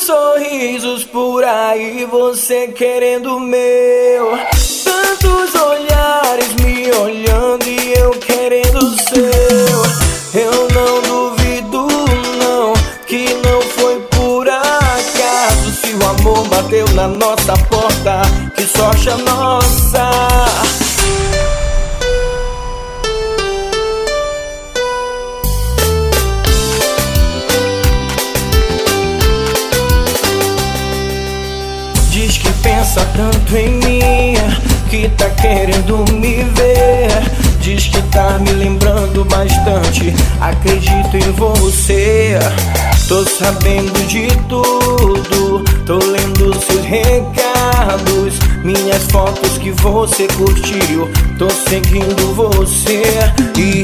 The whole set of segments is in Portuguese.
sorrisos por aí, você querendo o meu. Tantos olhares me olhando e eu querendo o seu. Eu não duvido não, que não foi por acaso. Se o amor bateu na nossa porta, que sorte a nossa. Diz que pensa tanto em mim, que tá querendo me ver. Diz que tá me lembrando bastante, acredito em você. Tô sabendo de tudo, tô lendo seus recados, minhas fotos que você curtiu, tô seguindo você. E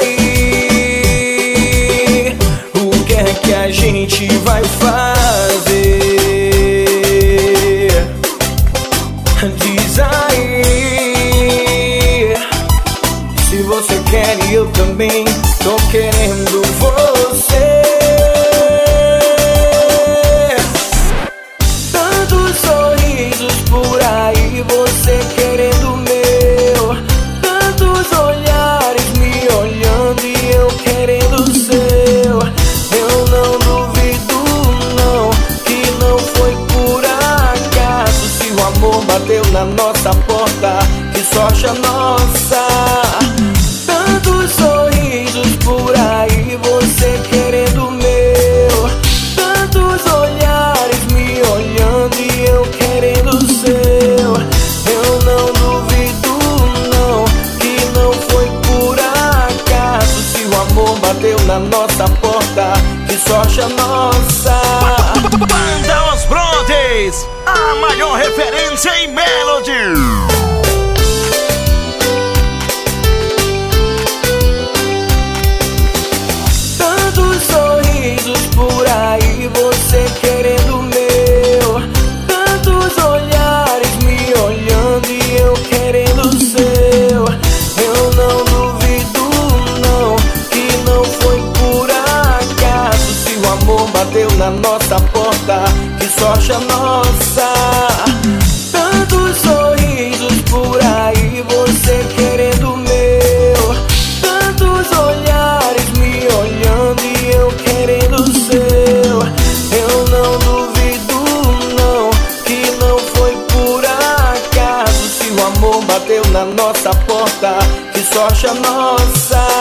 aí, o que é que a gente vai fazer? Diz aí, se você quer e eu também tô querendo você. Tantos sorrisos por aí, você querendo o meu. Tantos olhares me olhando e eu querendo o seu. Eu não duvido não, que não foi por acaso. Se o amor bateu na nossa porta, que sorte a nossa. Tantos sorrisos por aí, você querendo o meu. Tantos olhares me olhando e eu querendo o seu. Eu não duvido não, que não foi por acaso. Se o amor bateu na nossa porta, que sorte a nossa. Banda Os Brothers, a maior referência em Melody. Por aí, você querendo o meu. Tantos olhares me olhando e eu querendo o seu. Eu não duvido não, que não foi por acaso. Se o amor bateu na nossa porta, que sorte a nossa. Tantos sorrisos por aí, você querendo o meu. Tantos olhares me olhando e eu querendo o seu. Eu não duvido não, que não foi por acaso. Se o amor bateu na nossa porta, que sorte a nossa.